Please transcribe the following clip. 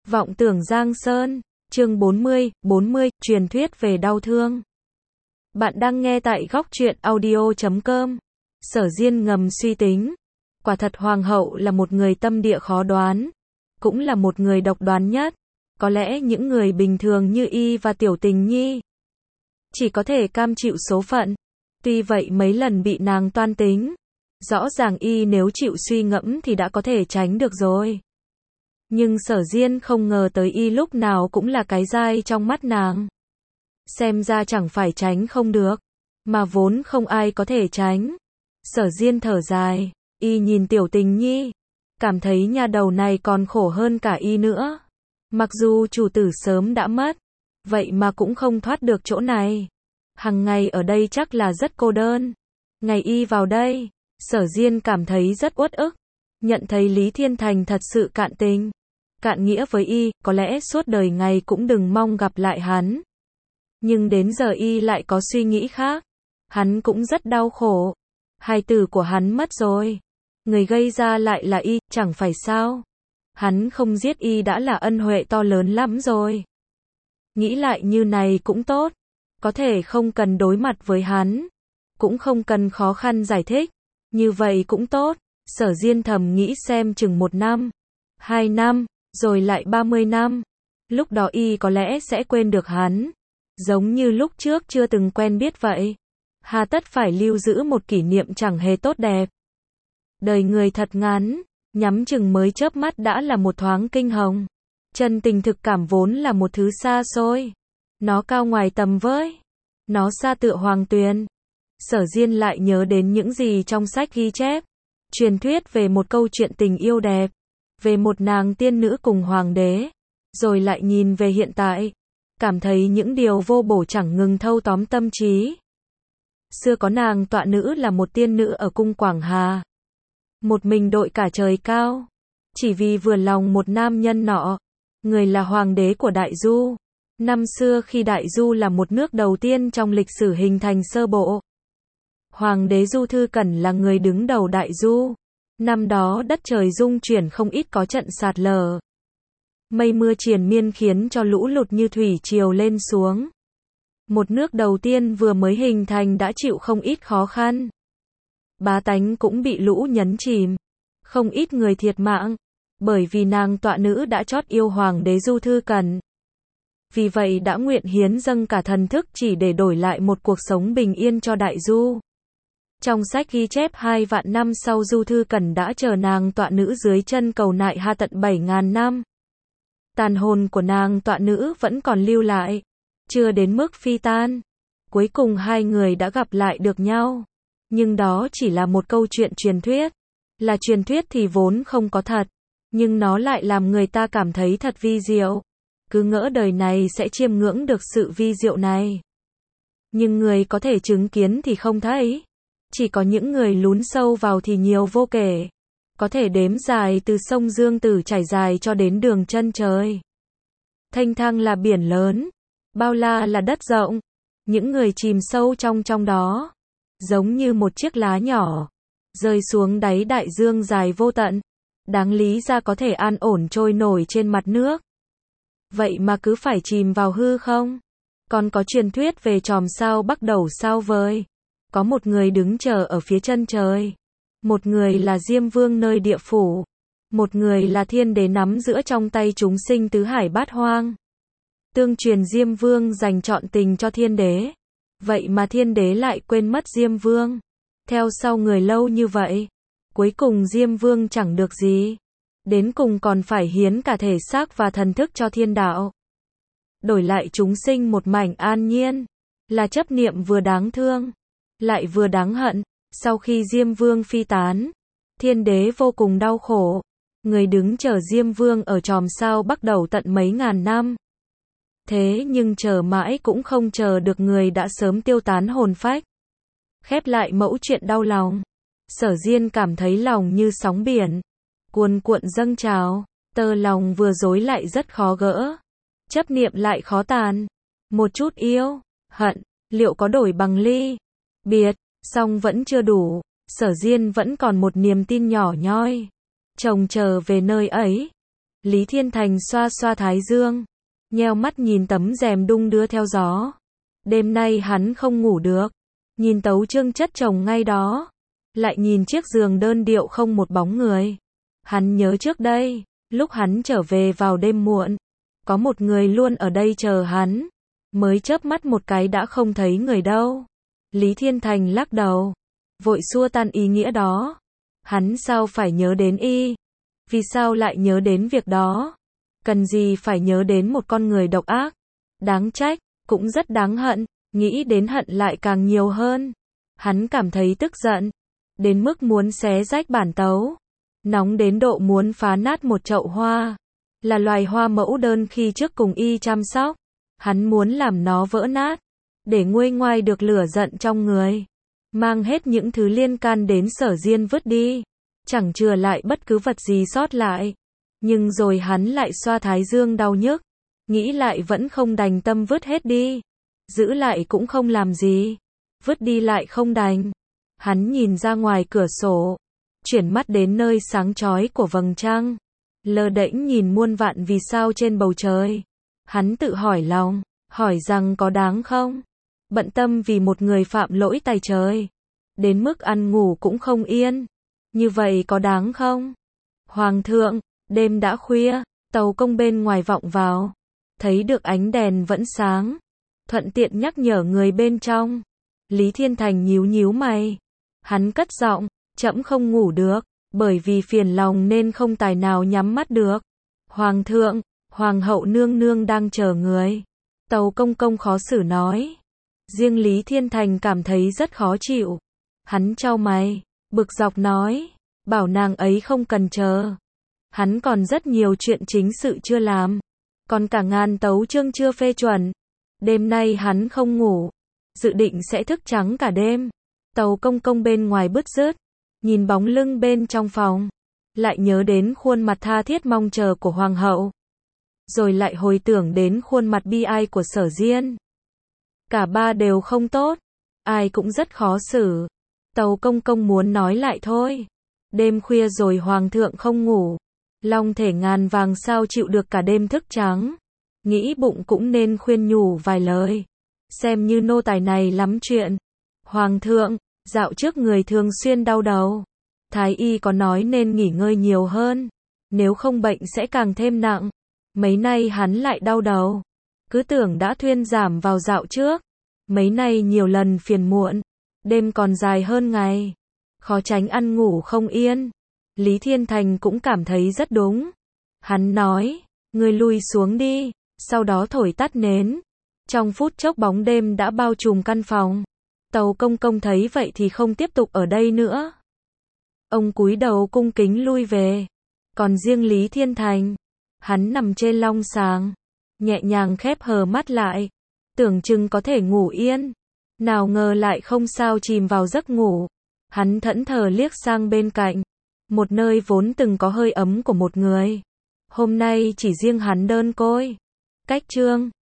Vọng tưởng Giang Sơn, chương 40, truyền thuyết về đau thương. Bạn đang nghe tại góc truyện audio.com. Sở Diên ngầm suy tính. Quả thật Hoàng hậu là một người tâm địa khó đoán. Cũng là một người độc đoán nhất. Có lẽ những người bình thường như y và Tiểu Tình Nhi chỉ có thể cam chịu số phận. Tuy vậy mấy lần bị nàng toan tính. Rõ ràng y nếu chịu suy ngẫm thì đã có thể tránh được rồi. Nhưng Sở Diên không ngờ tới y lúc nào cũng là cái dai trong mắt nàng. Xem ra chẳng phải tránh không được, mà vốn không ai có thể tránh. Sở Diên thở dài, y nhìn Tiểu Tình Nhi, cảm thấy nha đầu này còn khổ hơn cả y nữa. Mặc dù chủ tử sớm đã mất, vậy mà cũng không thoát được chỗ này. Hằng ngày ở đây chắc là rất cô đơn. Ngày y vào đây, Sở Diên cảm thấy rất uất ức, nhận thấy Lý Thiên Thành thật sự cạn tình, cạn nghĩa với y, có lẽ suốt đời ngày cũng đừng mong gặp lại hắn. Nhưng đến giờ y lại có suy nghĩ khác. Hắn cũng rất đau khổ. Hài tử của hắn mất rồi. Người gây ra lại là y, chẳng phải sao. Hắn không giết y đã là ân huệ to lớn lắm rồi. Nghĩ lại như này cũng tốt. Có thể không cần đối mặt với hắn. Cũng không cần khó khăn giải thích. Như vậy cũng tốt. Sở Diên thầm nghĩ xem chừng 1 năm, 2 năm, rồi lại 30 năm. Lúc đó y có lẽ sẽ quên được hắn. Giống như lúc trước chưa từng quen biết vậy. Hà tất phải lưu giữ một kỷ niệm chẳng hề tốt đẹp. Đời người thật ngắn, nhắm chừng mới chớp mắt đã là một thoáng kinh hồng. Chân tình thực cảm vốn là một thứ xa xôi. Nó cao ngoài tầm với. Nó xa tựa hoàng tuyền. Sở Diên lại nhớ đến những gì trong sách ghi chép. Truyền thuyết về một câu chuyện tình yêu đẹp. Về một nàng tiên nữ cùng hoàng đế. Rồi lại nhìn về hiện tại. Cảm thấy những điều vô bổ chẳng ngừng thâu tóm tâm trí. Xưa có nàng tọa nữ là một tiên nữ ở cung Quảng Hà. Một mình đội cả trời cao. Chỉ vì vừa lòng một nam nhân nọ. Người là hoàng đế của Đại Du. Năm xưa khi Đại Du là một nước đầu tiên trong lịch sử hình thành sơ bộ. Hoàng đế Du Thư Cẩn là người đứng đầu Đại Du. Năm đó đất trời rung chuyển không ít, có trận sạt lở. Mây mưa triền miên khiến cho lũ lụt như thủy triều lên xuống. Một nước đầu tiên vừa mới hình thành đã chịu không ít khó khăn. Bá tánh cũng bị lũ nhấn chìm. Không ít người thiệt mạng. Bởi vì nàng tọa nữ đã chót yêu hoàng đế Du Thư Cẩn. Vì vậy đã nguyện hiến dâng cả thần thức chỉ để đổi lại một cuộc sống bình yên cho Đại Du. Trong sách ghi chép 2 vạn năm sau Du Thư Cẩn đã chờ nàng tọa nữ dưới chân cầu nại ha tận 7.000 năm. Tàn hồn của nàng tọa nữ vẫn còn lưu lại, chưa đến mức phi tan. Cuối cùng hai người đã gặp lại được nhau. Nhưng đó chỉ là một câu chuyện truyền thuyết. Là truyền thuyết thì vốn không có thật, nhưng nó lại làm người ta cảm thấy thật vi diệu. Cứ ngỡ đời này sẽ chiêm ngưỡng được sự vi diệu này. Nhưng người có thể chứng kiến thì không thấy. Chỉ có những người lún sâu vào thì nhiều vô kể. Có thể đếm dài từ sông Dương Tử trải dài cho đến đường chân trời. Thanh thang là biển lớn, bao la là đất rộng. Những người chìm sâu trong đó, giống như một chiếc lá nhỏ, rơi xuống đáy đại dương dài vô tận. Đáng lý ra có thể an ổn trôi nổi trên mặt nước. Vậy mà cứ phải chìm vào hư không. Còn có truyền thuyết về chòm sao Bắc Đầu sao vời. Có một người đứng chờ ở phía chân trời. Một người là Diêm Vương nơi địa phủ. Một người là Thiên Đế nắm giữa trong tay chúng sinh tứ hải bát hoang. Tương truyền Diêm Vương dành trọn tình cho Thiên Đế. Vậy mà Thiên Đế lại quên mất Diêm Vương. Theo sau người lâu như vậy. Cuối cùng Diêm Vương chẳng được gì. Đến cùng còn phải hiến cả thể xác và thần thức cho thiên đạo. Đổi lại chúng sinh một mảnh an nhiên. Là chấp niệm vừa đáng thương, lại vừa đáng hận. Sau khi Diêm Vương phi tán, Thiên Đế vô cùng đau khổ. Người đứng chờ Diêm Vương ở chòm sao Bắc Đầu tận mấy ngàn năm. Thế nhưng chờ mãi cũng không chờ được, người đã sớm tiêu tán hồn phách. Khép lại mẫu chuyện đau lòng. Sở Diên cảm thấy lòng như sóng biển, cuồn cuộn dâng trào. Tơ lòng vừa dối lại rất khó gỡ. Chấp niệm lại khó tàn. Một chút yêu, hận, liệu có đổi bằng ly biệt? Song vẫn chưa đủ. Sở Diên vẫn còn một niềm tin nhỏ nhoi. Chồng chờ về nơi ấy. Lý Thiên Thành xoa xoa thái dương, nheo mắt nhìn tấm rèm đung đưa theo gió. Đêm nay hắn không ngủ được, nhìn tấu chương chất chồng ngay đó, lại nhìn chiếc giường đơn điệu không một bóng người. Hắn nhớ trước đây, lúc hắn trở về vào đêm muộn, có một người luôn ở đây chờ hắn, mới chớp mắt một cái đã không thấy người đâu. Lý Thiên Thành lắc đầu, vội xua tan ý nghĩa đó. Hắn sao phải nhớ đến y? Vì sao lại nhớ đến việc đó? Cần gì phải nhớ đến một con người độc ác? Đáng trách, cũng rất đáng hận, nghĩ đến hận lại càng nhiều hơn. Hắn cảm thấy tức giận, đến mức muốn xé rách bản tấu, nóng đến độ muốn phá nát một chậu hoa. Là loài hoa mẫu đơn khi trước cùng y chăm sóc, hắn muốn làm nó vỡ nát, để nguôi ngoai được lửa giận trong người, mang hết những thứ liên can đến Sở Diên vứt đi, chẳng chừa lại bất cứ vật gì sót lại. Nhưng rồi hắn lại xoa thái dương đau nhức, nghĩ lại vẫn không đành tâm vứt hết đi, giữ lại cũng không làm gì, vứt đi lại không đành. Hắn nhìn ra ngoài cửa sổ, chuyển mắt đến nơi sáng chói của vầng trăng, lơ đễnh nhìn muôn vạn vì sao trên bầu trời. Hắn tự hỏi lòng, hỏi rằng có đáng không? Bận tâm vì một người phạm lỗi tày trời, đến mức ăn ngủ cũng không yên. Như vậy có đáng không? Hoàng thượng, đêm đã khuya, tàu công bên ngoài vọng vào, thấy được ánh đèn vẫn sáng, thuận tiện nhắc nhở người bên trong. Lý Thiên Thành nhíu nhíu mày, hắn cất giọng, trẫm không ngủ được, bởi vì phiền lòng nên không tài nào nhắm mắt được. Hoàng thượng, hoàng hậu nương nương đang chờ người. Tàu công công khó xử nói. Riêng Lý Thiên Thành cảm thấy rất khó chịu. Hắn chau mày, bực dọc nói, bảo nàng ấy không cần chờ. Hắn còn rất nhiều chuyện chính sự chưa làm, còn cả ngàn tấu chương chưa phê chuẩn. Đêm nay hắn không ngủ, dự định sẽ thức trắng cả đêm. Tàu công công bên ngoài bứt rứt, nhìn bóng lưng bên trong phòng, lại nhớ đến khuôn mặt tha thiết mong chờ của hoàng hậu, rồi lại hồi tưởng đến khuôn mặt bi ai của Sở Diên. Cả ba đều không tốt, ai cũng rất khó xử. Tàu công công muốn nói lại thôi. Đêm khuya rồi hoàng thượng không ngủ, long thể ngàn vàng sao chịu được cả đêm thức trắng. Nghĩ bụng cũng nên khuyên nhủ vài lời, xem như nô tài này lắm chuyện. Hoàng thượng, dạo trước người thường xuyên đau đầu, thái y có nói nên nghỉ ngơi nhiều hơn, nếu không bệnh sẽ càng thêm nặng. Mấy nay hắn lại đau đầu, cứ tưởng đã thuyên giảm vào dạo trước, mấy nay nhiều lần phiền muộn, đêm còn dài hơn ngày, khó tránh ăn ngủ không yên. Lý Thiên Thành cũng cảm thấy rất đúng. Hắn nói, ngươi lui xuống đi, sau đó thổi tắt nến. Trong phút chốc bóng đêm đã bao trùm căn phòng. Tàu công công thấy vậy thì không tiếp tục ở đây nữa. Ông cúi đầu cung kính lui về. Còn riêng Lý Thiên Thành, hắn nằm trên long sàng, nhẹ nhàng khép hờ mắt lại, tưởng chừng có thể ngủ yên. Nào ngờ lại không sao chìm vào giấc ngủ. Hắn thẫn thờ liếc sang bên cạnh, một nơi vốn từng có hơi ấm của một người. Hôm nay chỉ riêng hắn đơn côi. Cách chương